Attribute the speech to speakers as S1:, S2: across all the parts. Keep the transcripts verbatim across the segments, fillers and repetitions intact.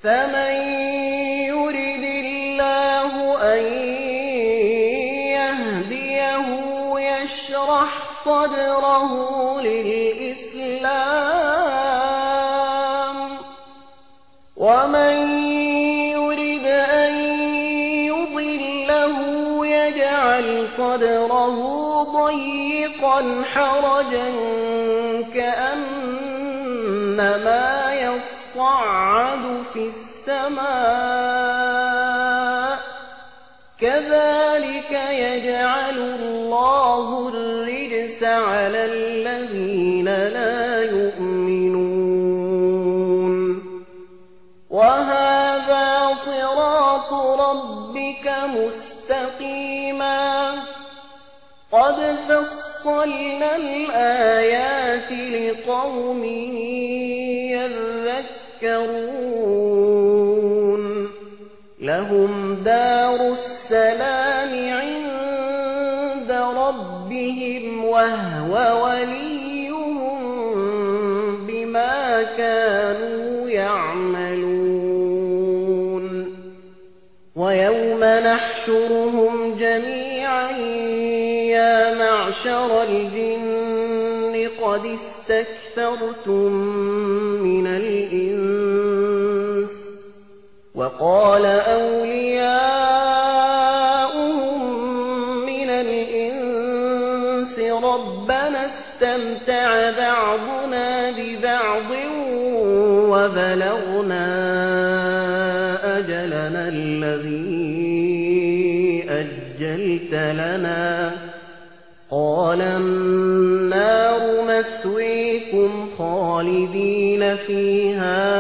S1: فمن يرد الله أن يهديه يشرح صدره للإسلام ومن يرد أن يضله يجعل صدره ضيقا حرجا كأنما يصعد في السماء كذلك يجعل الله الرجس على الذين لا يؤمنون وهذا صراط ربك مستقيما قد فصلنا الآيات لقوم يذكرون لهم دار السلام عند ربهم وهو وليهم بما كانوا يعملون ويوم نحشرهم جميعا يا معشر الجن قد استكثرتم من الإنس وقال أولياؤهم من الإنس ربنا استمتع بعضنا ببعض وبلغنا أجلنا الذي أجلت لنا قال النار مثويكم خالدين فيها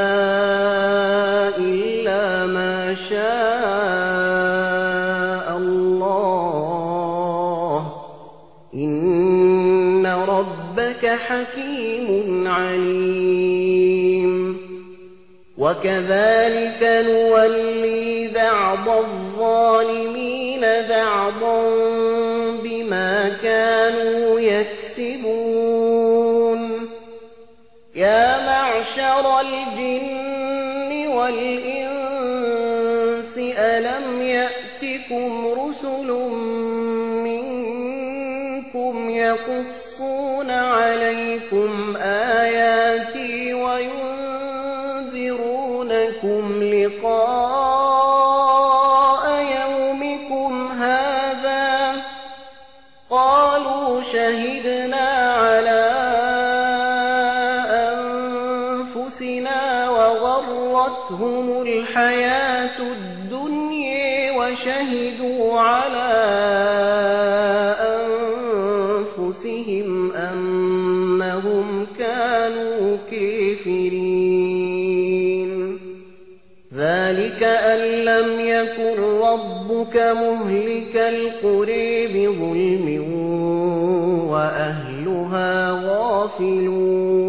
S1: إلا ما شاء الله إن ربك حكيم عليم وكذلك نولي بعض الظالمين بعضا بما كانوا يكسبون يا معشر الجن والإنس ألم يأتكم رسل منكم يقصون عليكم آياتي وينذرونكم لقاء يومكم هذا قالوا شهدنا على أنفسنا وغرتهم الحياة الدنيا وشهدوا على أنفسهم أنهم كانوا كافرين ذلك أن لم يكن ربك مهلك القرى بظلم وأهلها غافلون